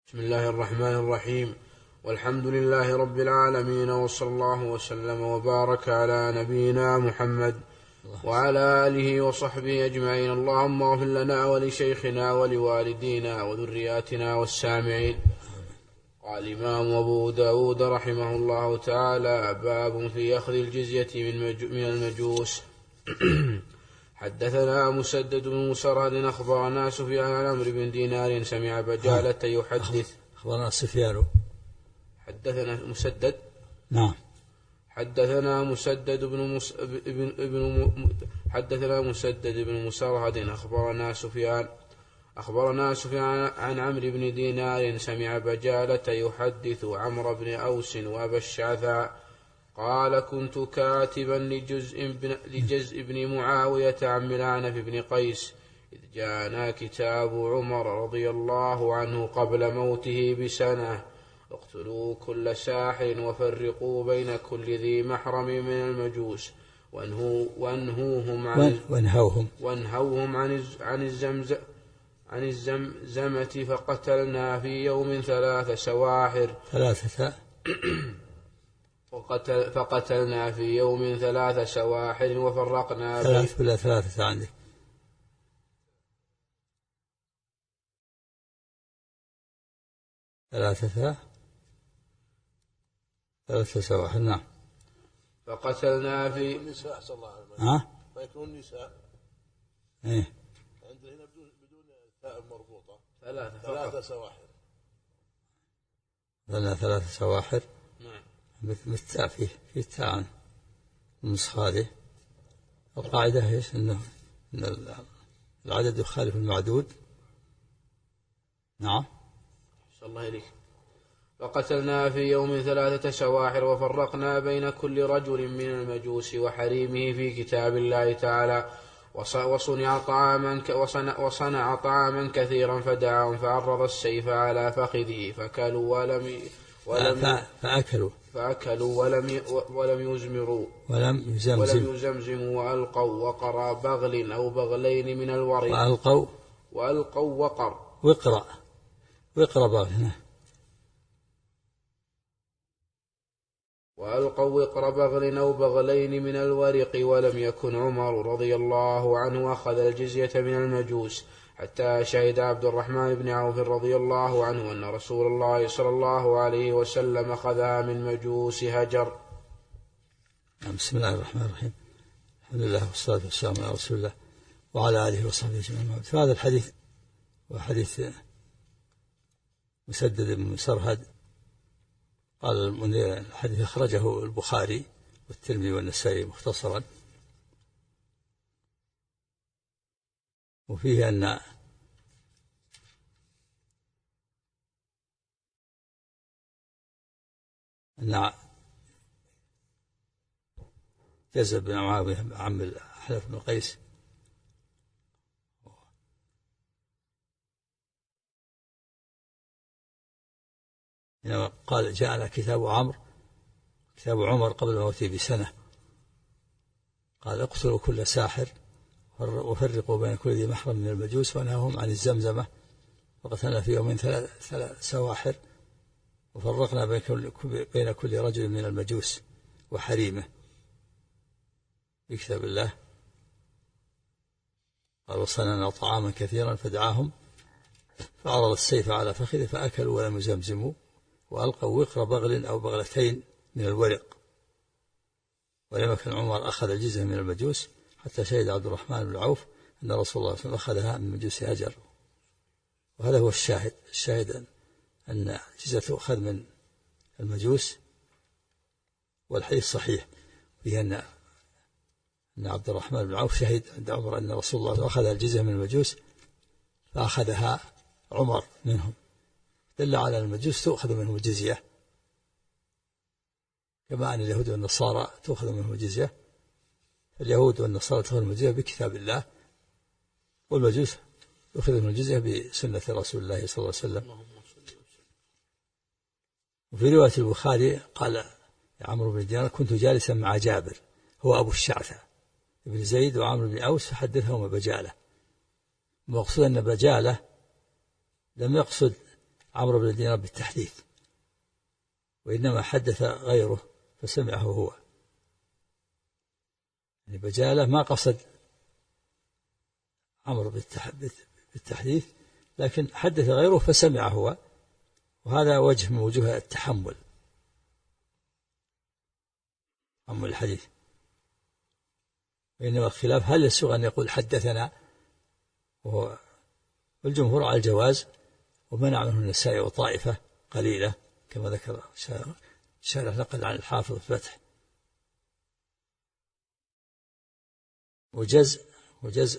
بسم الله الرحمن الرحيم. والحمد لله رب العالمين، وصلى الله وسلم وبارك على نبينا محمد وعلى آله وصحبه أجمعين. اللهم اغفر لنا ولشيخنا ولوالدينا وذرياتنا والسامعين. قال الإمام أبو داود رحمه الله تعالى: باب في أخذ الجزية من المجوس. حدثنا مسدد بن مسرهد أخبرنا سفيان عن عمرو بن دينار سمع بجالة يحدث. أخبرنا سفيان. حدثنا مسدد. نعم. حدثنا مسدد حدثنا مسدد بن مسرهد أخبرنا سفيان عن عمرو بن دينار سمع بجالة يحدث عمرو بن أوس وأبا الشعثاء قال: كنت كاتبا لجزء بن معاوية عن ملعنف بن قيس، إذ جاءنا كتاب عمر رضي الله عنه قبل موته بسنة: اقتلوا كل ساحر وفرقوا بين كل ذي محرم من المجوس وانهوهم عن الزمزمة. فقتلنا في يوم 3 سواحر. فقتلنا في يوم 3 سواحر وفرقنا 3 ولا 3 عندك؟ 3 سواحر. نعم. فقتلنا في النساء صلى الله عليه وسلم. ما يكون النساء ايه عندنا هنا بدون تاء مربوطة. 3 سواحر. 3 سواحر. نعم. بالتاء في تاء النسخة هذه. القاعدة ايش؟ ان العدد يخالف المعدود. نعم. صلى الله عليك. فقتلنا في يوم 3 سواحر وفرقنا بين كل رجل من المجوس وحريمه في كتاب الله تعالى. وصنع طعاما كثيرا فدعاهم فعرض السيف على فخذه فأكلوا ولم يزمروا ولم يزمزموا وألقوا وقر بغل أو بغلين من الورق. وألقوا وقر بغل. وألقوا وقر بغل أو بغلين من الورق. ولم يكن عمر رضي الله عنه أخذ الجزية من المجوس حتى شهد عبد الرحمن بن عوف رضي الله عنه أن رسول الله صلى الله عليه وسلم أخذها من مجوس هجر. بسم الله الرحمن الرحيم. الحمد لله والصلاة والسلام على رسول الله وعلى آله وصحبه أجمعين. فهذا الحديث وحديث مسدد بن مسرهد. قال المنذر: الحديث أخرجه البخاري والترمذي والنسائي مختصرا، وفيه أن جزء بن معاوية عم الأحنف بن قيس قال: جاءنا كتاب عمر قبل موته بسنة، قال: اقتلوا كل ساحر وفرقوا بين كل ذي محرم من المجوس وانهاهم عن الزمزمة. فقتلنا في يوم 3 سواحر وفرقنا بين كل رجل من المجوس وحريمه بكتاب الله. قال: وصنعنا طعاما كثيرا فدعاهم فعرض السيف على فخذه فأكلوا ولم يزمزموا وألقوا وقر بغل أو بغلتين من الورق. ولم يكن عمر أخذ الجزية من المجوس حتى شهد عبد الرحمن بن عوف أن رسول الله صلى الله عليه وسلم أخذها من مجوس هجر. وهذا هو الشاهد أن الجزية تؤخذ من المجوس. والحديث صحيح فيه أن عبد الرحمن بن عوف شهد عند عمر أن رسول الله أخذ الجزية من المجوس فأخذها عمر منهم، دل على المجوس تؤخذ منهم الجزية كما أن اليهود والنصارى تؤخذ منهم الجزية. اليهود والنصارى تؤخذ منهم الجزية بكتاب الله، والمجوس يؤخذ منهم الجزية بسنة رسول الله صلى الله عليه وسلم. وفي رواية البخاري قال عمرو بن دينار: كنت جالسا مع جابر هو أبو الشعثاء ابن زيد وعمرو بن أوس فحدثهما بجالة. المقصود أن بجالة لم يقصد عمرو بن دينار بالتحديث، وإنما حدث غيره فسمعه هو. يعني بجالة ما قصد عمرو بالتحديث، لكن حدث غيره فسمعه هو، وهذا وجه من وجوه التحمل الحديث. وإنما الخلاف هل يسوغ أن يقول حدثنا، وهو الجمهور على الجواز، ومنع منه النسائي وطائفة قليلة كما ذكر شارح نقل عن الحافظ الفتح. وجزء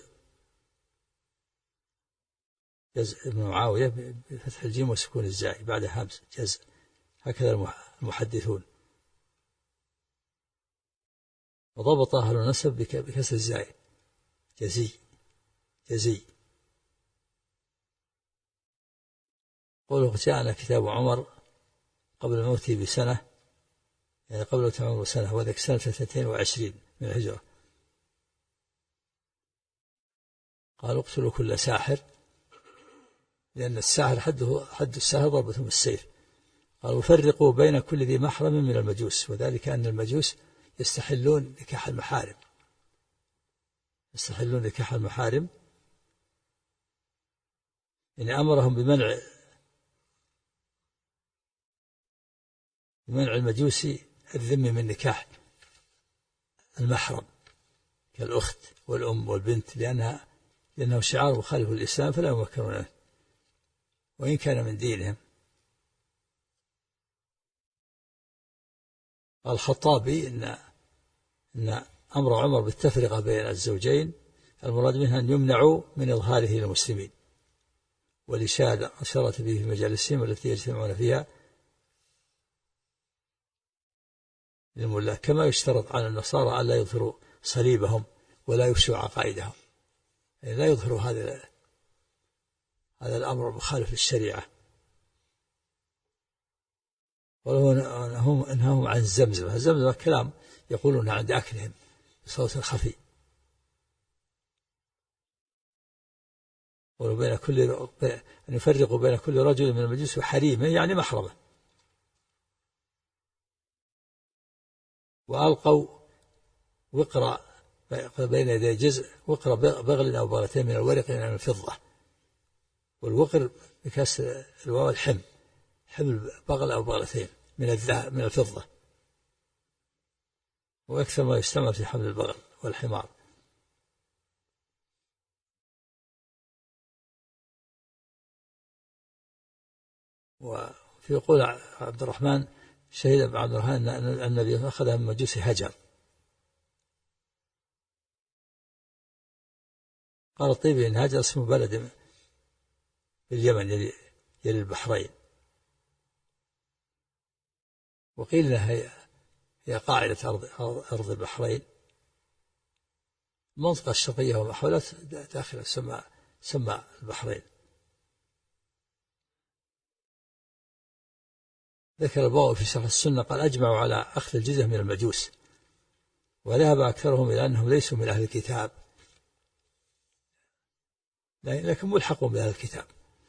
ابن معاوية بفتح الجيم وسكون الزاي بعد همز، جزء، هكذا المحدثون. وضبط أهل النسب بكسر الزاي، جزي. قوله جاءنا كتاب عمر قبل موته بسنة، يعني قبل موت عمر بسنة، وذاك سنة 22 من الهجرة. قالوا اقتلوا كل ساحر، لأن الساحر حد الساحر ضربتهم السيف. قالوا فرقوا بين كل ذي محرم من المجوس، وذلك أن المجوس يستحلون نكاح المحارم، إن أمرهم بمنع المجوسي الذم من نكاح المحرم كالأخت والأم والبنت، لأنه شعار مخالف للإسلام فلا يمكنونه وإن كان من دينهم. قال الخطابي إن أمر عمر بالتفرقة بين الزوجين المراد منها أن يمنعوا من إظهاره للمسلمين، والإشارة أشرت به في مجالسهم التي يجتمعون فيها للملاة، كما يشترط على النصارى ألا يظهروا صليبهم ولا يفشوا عقائدهم، يعني لا يظهروا هذا الأمر مخالف للشريعة. ولو أنهم عن الزمزم كلام يقولون عند أكلهم بصوت خفي. أن يفرقوا بين كل رجل من المجوس وحريمه، يعني محرمه. وألقوا وقرا بين يدي جزء، وقرا بغل أو بغلتين من الورق من الفضة، والوقر بكسر الواو الحم بغل أو بغلتين من الفضة، وأكثر ما يستعمل في حمل البغل والحمار. وفي قول عبد الرحمن شهد ابن عبد الرحمن أن النبي أخذها من مجوس هجر. قال الطيبي إن هجر اسمه بلد في اليمن يلي البحرين، وقيل لها هي قاعدة أرض البحرين، المنطقة الشرقية وما حولها داخل سمى البحرين. ذكر البغوي في شرح السنة قال أجمعوا على أخذ الجزية من المجوس، وذهب أكثرهم إلى أنهم ليسوا من أهل الكتاب، لكن ملحقون بأهل الكتاب،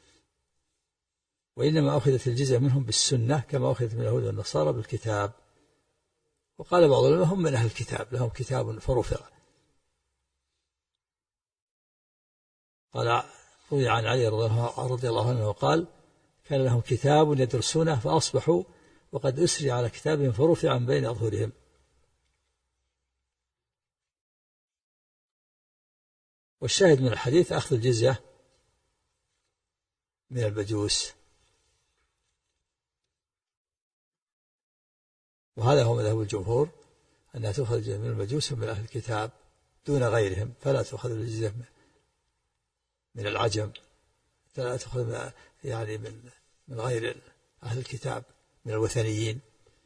وإنما أخذت الجزية منهم بالسنة كما أخذت من اليهود والنصارى بالكتاب. وقال بعض العلماء هم من أهل الكتاب، لهم كتاب فرفع. قال روي عن علي رضي الله عنه قال كان لهم كتاب يدرسونه فأصبحوا وقد أسري على كتابهم فرفع عن بين أظهرهم. والشاهد من الحديث أخذ الجزية من المجوس، وهذا هو مذهب الجمهور أنها تؤخذ الجزية من المجوس ومن أهل الكتاب دون غيرهم، فلا تؤخذ الجزية من العجم، فلا تؤخذ يعني من غير أهل الكتاب من الوثنيين.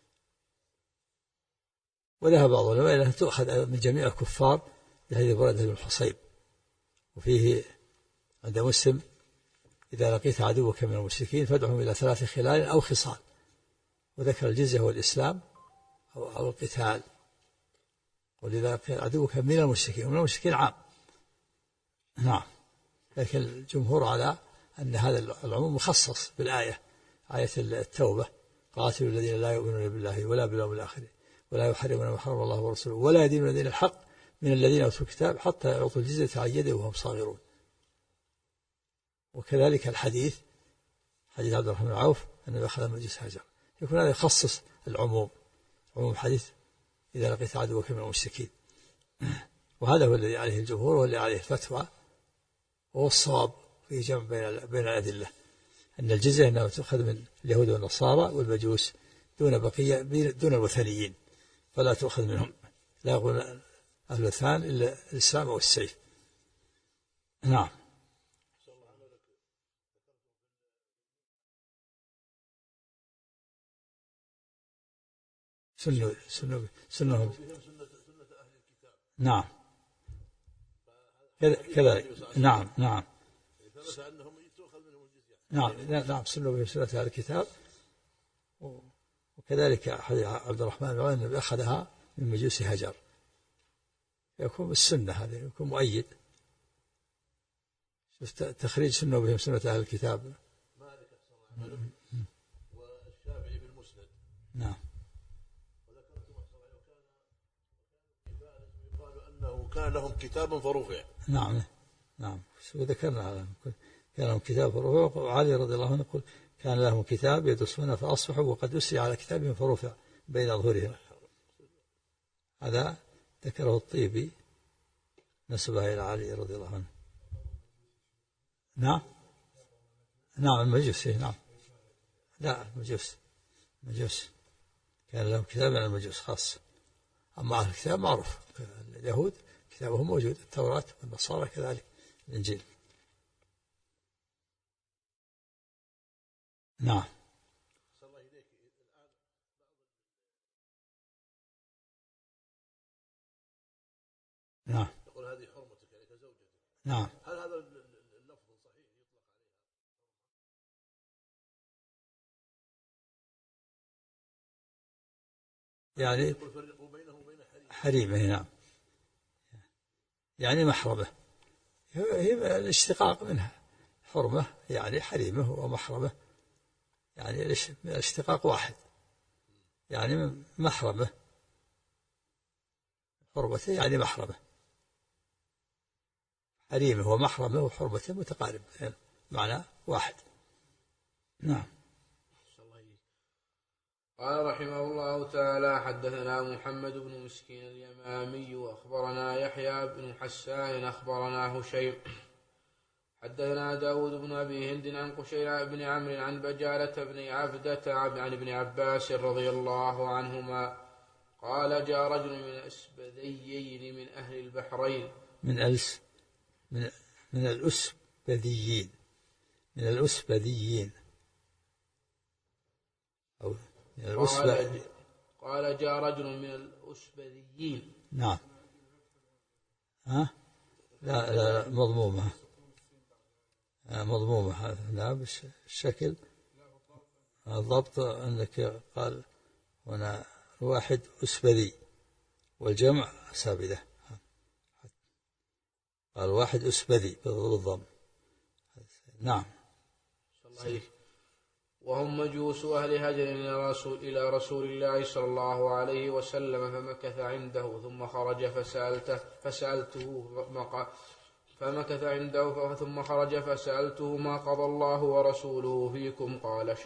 وذهب بعض العلماء أنها تؤخذ من جميع الكفار لحديث بريدة بن الحصيب، وفيه عند مسلم إذا لقيت عدوك من المشركين فادعهم إلى 3 خلال أو خصال، وذكر الجزية والإسلام أو القتال. ولذا لقيت عدوك من المشركين، ومن المشركين عام، نعم، لكن الجمهور على أن هذا العموم مخصص بالآية آية التوبة: قاتلوا الذين لا يؤمنون بالله ولا باليوم الآخر ولا يحرمون ما حرم الله ورسوله ولا يدينون دين الحق من الذين أوتوا الكتاب حتى يعطوا الجزية عن يد وهم صاغرون. وكذلك الحديث حديث عبد الرحمن بن عوف أنه أخذ مجلس هاجر، يكون هذا يخصص العموم، عموم حديث إذا لقيت عدوك من المشركين. وهذا هو الذي عليه الجمهور والذي عليه الفتوى، وهو الصواب في جمع بين الأدلة، أن الجزية إنما تؤخذ من اليهود والنصارى والمجوس دون بقية، دون الوثنيين، فلا تؤخذ منهم، لا يقول أهل الوثان إلا الإسلام والسيف. نعم. سنة نعم كذلك. نعم نعم نعم سنة بهم سنة أهل الكتاب. وكذلك حديث عبد الرحمن بن عوف أنه أخذها من مجوس هجر، يكون بالسنة، هذا يكون مؤيد. تخريج سنة بهم سنة أهل الكتاب. والشافعي في المسند. نعم. أنه كان لهم كتاب فرفع. نعم نعم وذكرنا هذا، كان لهم كتاب فرفع. وعلي رضي الله عنه يقول: كان لهم كتاب يدرسون فأصبحوا وقد أسري على كتابهم فرفع بين أظهرهم. هذا ذكره الطيبي نسبه إلى علي رضي الله عنه. نعم نعم المجوس. نعم لا المجوس كان لهم كتاب عن المجوس خاص. أما أهل الكتاب معروف، اليهود كتابهم موجود، التوراة، والنصارى كذلك الإنجيل. نعم. نعم. يقول هذه حرمتك يعني كزوجتك. نعم. هل هذا اللفظ صحيح يطلق عليها؟ يعني يفرق بينه وبين حريمه. نعم يعني محرمه، هي الاشتقاق منها، حرمة يعني حريمه ومحرمه، يعني الاشتقاق واحد، يعني محرمه، حرمته يعني محرمه، حريمه ومحرمه وحرمته متقارب، يعني معنى واحد. نعم. قال رحمه الله تعالى: حدثنا محمد بن مسكين اليمامي وأخبرنا يحيى بن حسان أخبرنا هشيم حدثنا داود بن أبي هند عن قشير بن عمرو عن بجالة بن عبدة عن ابن عباس رضي الله عنهما قال: جاء رجل من الأسبذيين من أهل البحرين من الأسبذيين أو قال: جاء رجل من الأسبذيين. نعم. ها؟ لا مضمومة، لا بالشكل الضبط أنك قال هنا واحد أسبذي والجمع سابدة، قال واحد أسبذي بالضم. نعم. وهم مجوس أهل هجر إلى رسول الله صلى الله عليه وسلم، فمكث عنده ثم خرج فسألته ما قضى الله ورسوله فيكم؟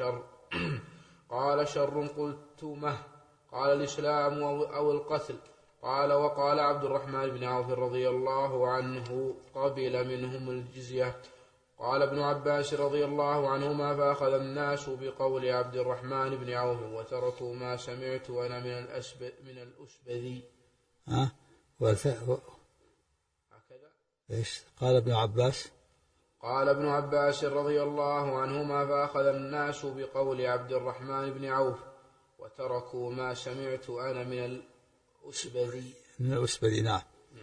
قال: شر. قلت: مه؟ قال: الإسلام أو القتل. قال: وقال عبد الرحمن بن عوف رضي الله عنه: قبل منهم الجزية. قال ابن عباس رضي الله عنهما: فأخذ الناس بقول عبد الرحمن بن عوف وتركوا ما سمعت أنا من الأسبذي. هكذا. إيش قال ابن عباس؟ قال ابن عباس رضي الله عنهما: فأخذ الناس بقول عبد الرحمن بن عوف وتركوا ما سمعت أنا من الأسبذي. نعم.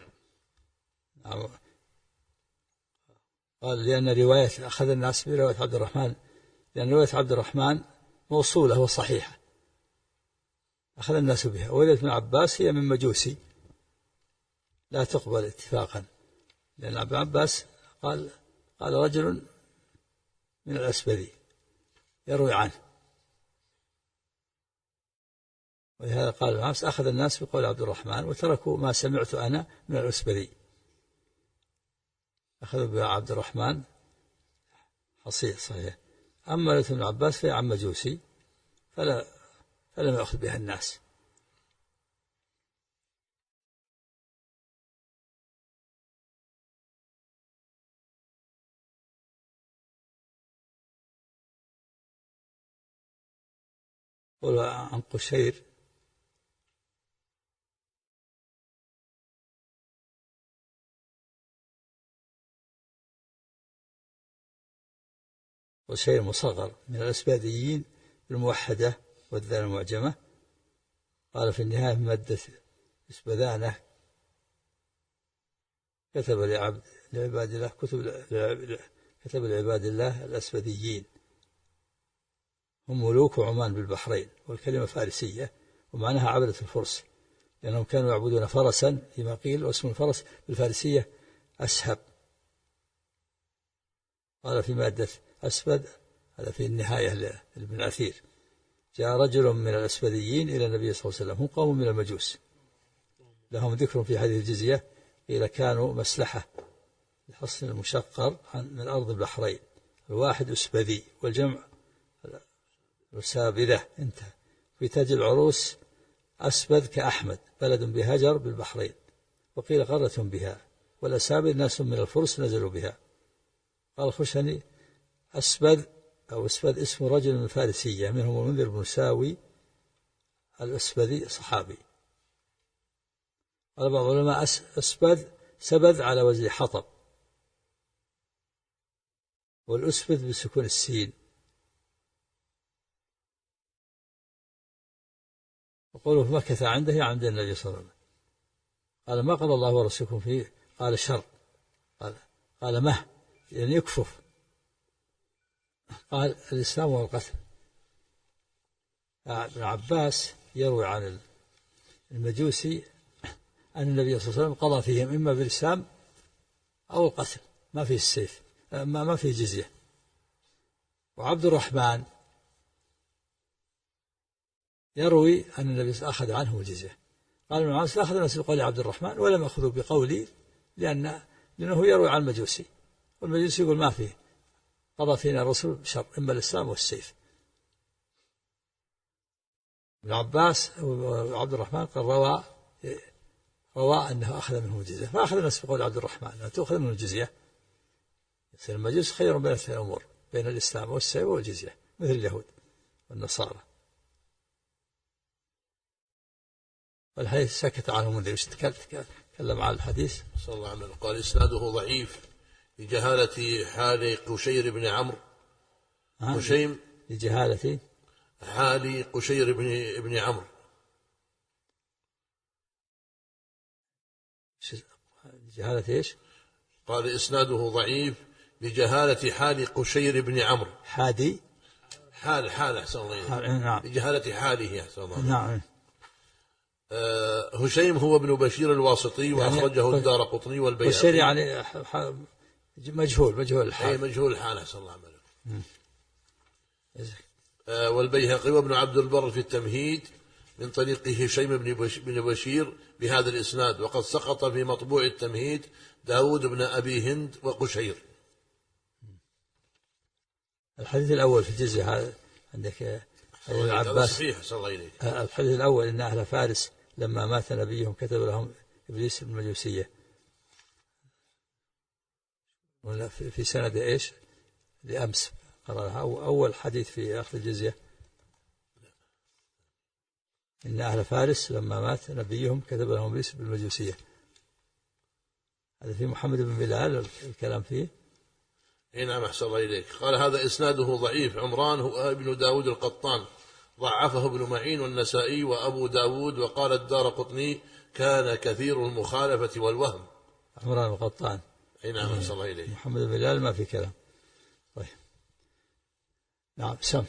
قال لأن رواية أخذ الناس برواية عبد الرحمن، لأن رواية عبد الرحمن موصولة وصحيحة أخذ الناس بها، ورواية ابن عباس هي من مجوسي لا تقبل اتفاقا، لأن ابن عباس قال رجل من الأسبذي يروي عنه، ولهذا قال العمس أخذ الناس بقول عبد الرحمن وتركوا ما سمعت أنا من الأسبري. أخذوا بعبد الرحمن حصير صحيح. أما رواية ابن عباس فهي عن مجوسي فلم يأخذ بها الناس. قل عن قشير مصغر من الأسباديين بالموحدة والذال المعجمة. قال في النهاية من مادة إسبدانة كتب لعباد الله كتب لعباد الله الأسبديين هم ملوك عمان بالبحرين، والكلمة فارسية ومعناها عبدة الفرس، لأنهم كانوا يعبدون فرسا فيما قيل، واسم الفرس بالفارسية أسهب. قال في مادة أسبد هذا في النهاية لابن أثير جاء رجل من الأسبديين إلى النبي صلى الله عليه وسلم، هم قوم من المجوس لهم ذكر في حديث الجزية، قيل كانوا مسلحة لحصن المشقر من أرض البحرين، الواحد أسبدي والجمع سابذة. انتهى. في تاج العروس أسبد كأحمد بلد بهجر بالبحرين، وقيل قرة بها، والأسابذ ناس من الفرس نزلوا بها. قال الخشني أسبد أو أسبد اسم رجل من الفارسية منهم المنذر بن ساوي الأسبدي صحابي. قال بعض العلماء أسبد سبذ على وزن حطب، والأسبد بسكون السين. وقوله مكث عنده عند النبي صلى الله عليه وسلم. قال ما قال الله ورسولكم فيه؟ قال شر. قال مه يعني يكفف. قال الإسلام والقتل. ابن عباس يروي عن المجوسي أن النبي صلى الله عليه وسلم قضى فيهم إما بالإسلام أو القتل، ما فيه السيف، ما فيه جزية. وعبد الرحمن يروي أن النبي أخذ عنه الجزية. قال ابن عباس أخذ الناس بقول عبد الرحمن ولم يأخذوا بقولي لأنه يروي عن المجوسي، والمجوسي يقول ما فيه، قضى فينا الرسول بشر إما الإسلام والسيف. ابن عباس وعبد الرحمن قال روى أنه أخذ منه الجزية، فأخذ الناس بقول عبد الرحمن أن تأخذ منه الجزية. يصير المجوس خير بين الأمور، بين الإسلام والسيف والجزية، مثل اليهود والنصارى. والحديث سكت عنه منذر، تكلم عن الحديث صلى الله عليه وسلم. قال إسناده ضعيف لجهالة حال قشير بن عمرو. قشيم لجهالة حال قشير بن عمرو. جهالة إيش؟ قال إسناده ضعيف لجهالة حال قشير بن عمرو. حادي حال أحسن الله. نعم. لجهالة حاله أحسن الله. نعم. هشيم هو ابن بشير الواسطي، وأخرجه الدارقطني والبيهقي. بشير يعني مجهول الحال. أي مجهول الحال أحسن الله عمله. والبيهقي وابن عبد البر في التمهيد من طريق هشيم بن بشير بهذا الإسناد، وقد سقط في مطبوع التمهيد داود بن أبي هند وقشير. الحديث الأول في الجزء هذا عندك ابن عباس صحيح صلى الله عليه. الحديث الأول إن أهل فارس لما مات نبيهم كتب لهم إبليس المجوسية، في سند إيش لأمس قرأها أول حديث في آخر الجزية، إن أهل فارس لما مات نبيهم كتب لهم إبليس بالمجوسية. هذا في محمد بن بلال الكلام فيه. نعم أحسن الله إليك. قال هذا إسناده ضعيف. عمران هو ابن داود القطان، ضعفه ابن معين والنسائي وأبو داود، وقال الدارقطني كان كثير المخالفة والوهم. عمران القطان. نعم أحسن الله إليك. محمد بن بلال ما في كلام. طيب نعم سم.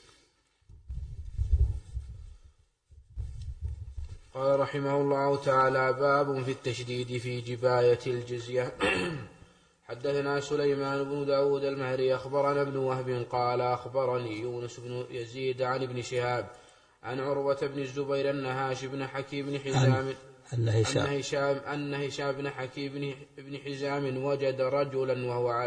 قال رحمه الله تعالى: باب في التشديد في جباية الجزية. حدثنا سليمان بن داود المهري أخبرنا ابن وهب قال أخبرني يونس بن يزيد عن ابن شهاب عن عروة بن الزبير أن هاشم بن حكيم بن حزام أن هشام بن حكيم بن حزام وجد رجلا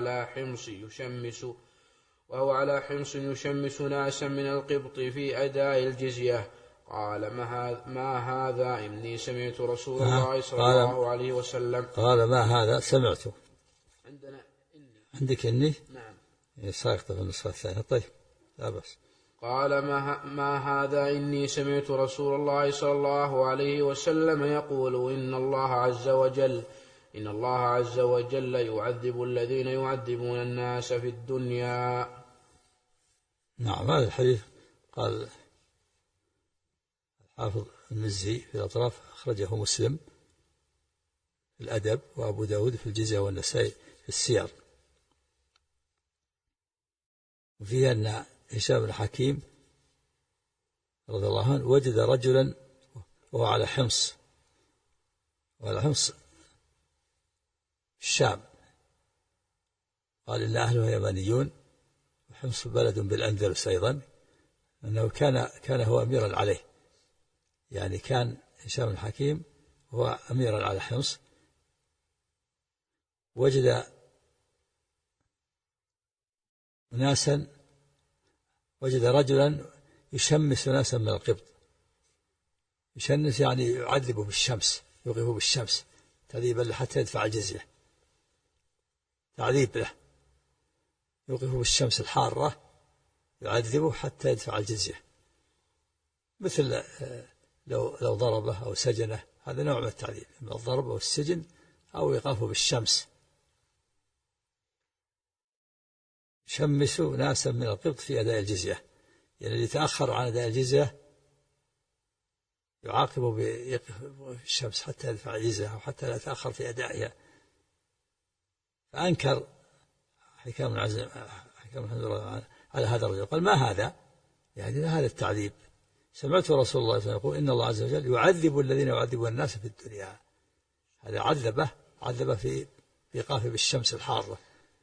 وهو على حمص يشمس ناسا من القبط في أداء الجزية. قال ما هذا إني سمعت رسول الله صلى الله عليه وسلم. قال ما هذا سمعته. عندنا إني. عندك إني؟ نعم. ساقطة في النسخة الثانية. طيب لا بأس. قال ما هذا إني سمعت رسول الله صلى الله عليه وسلم يقول إن الله عز وجل يعذب الذين يعذبون الناس في الدنيا. نعم هذا الحديث قال الحافظ المزي في الأطراف أخرجه مسلم في الأدب وأبو داود في الجزية والنسائي في السير. وفيها أن هشام بن حكيم رضي الله عنه وجد رجلا وهو على حمص الشام. قال إن أهله يمانيون وحمص بلد بالأندلس أيضا، أنه كان هو أميرا عليه، يعني كان هشام بن حكيم هو أميرا على حمص. وجد رجلا يشمس ناسا من القبط. يشمس يعني يعذبه بالشمس، يوقفه بالشمس تعذيبا له حتى يدفع الجزية، تعذيب له، يوقفه بالشمس الحارة يعذبه حتى يدفع الجزية، مثل لو ضربه أو سجنه، هذا نوع من التعذيب، من الضرب أو السجن أو إيقافه بالشمس. شمسوا ناسا من القبط في أداء الجزية، يعني اللي يتأخر عن أداء الجزية يعاقبه بالشمس حتى يدفع الجزية أو حتى لا يتأخر في أدائها. فأنكر حكام على هذا الرجل، قال ما هذا، يعني هذا التعذيب. سمعت رسول الله صلى الله عليه وسلم يقول إن الله عز وجل يعذب الذين يعذبون الناس في الدنيا. هذا عذبه في إيقافه بالشمس الحارة.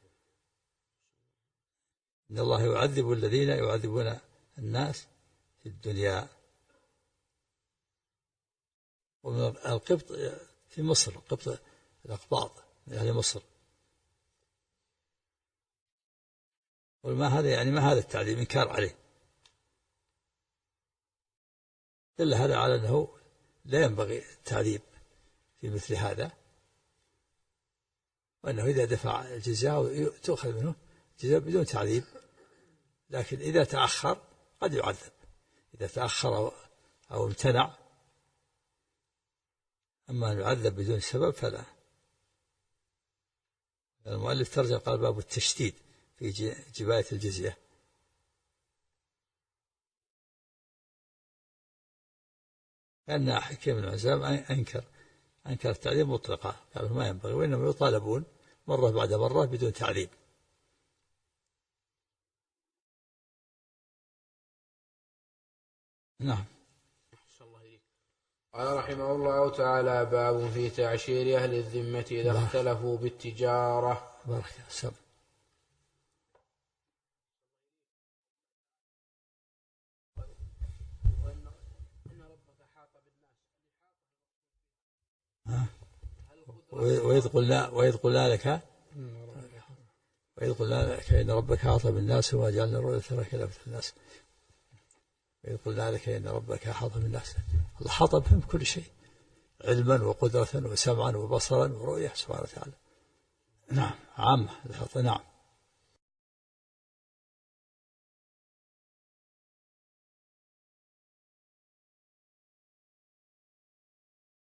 إن الله يعذب الذين يعذبون الناس في الدنيا. ومن القبط في مصر، قبط الأقباط من أهل مصر. وما هذا، يعني ما هذا التعذيب، إنكار عليه. دل هذا على أنه لا ينبغي التعذيب في مثل هذا، وأنه إذا دفع الجزاء تؤخذ منه الجزاء بدون تعذيب، لكن إذا تأخر قد يعذب، إذا تأخر أو امتنع. أما أن يعذب بدون سبب فلا. المؤلف ترجم قال باب التشديد في جباية الجزية. لأن حكيم بن حزام أنكر التعذيب مطلقا، قال ما ينبغي، وإنما يطالبون مرة بعد مرة بدون تعذيب. نعم. قال رحمه الله تعالى باب في تعشير أهل الذمة إذا اختلفوا بالتجارة. بارك الله. وإذ قلنا لك إن ربك أحاط بالناس وما جعلنا الرؤيا لك إلا فتنة الناس. وإذ قلنا لك إن ربك أحاط بالناس. الله حاط بهم كل شيء، علما وقدرة وسمعا وبصرا ورؤية سبحانه وتعالى. نعم عامة الحط. نعم.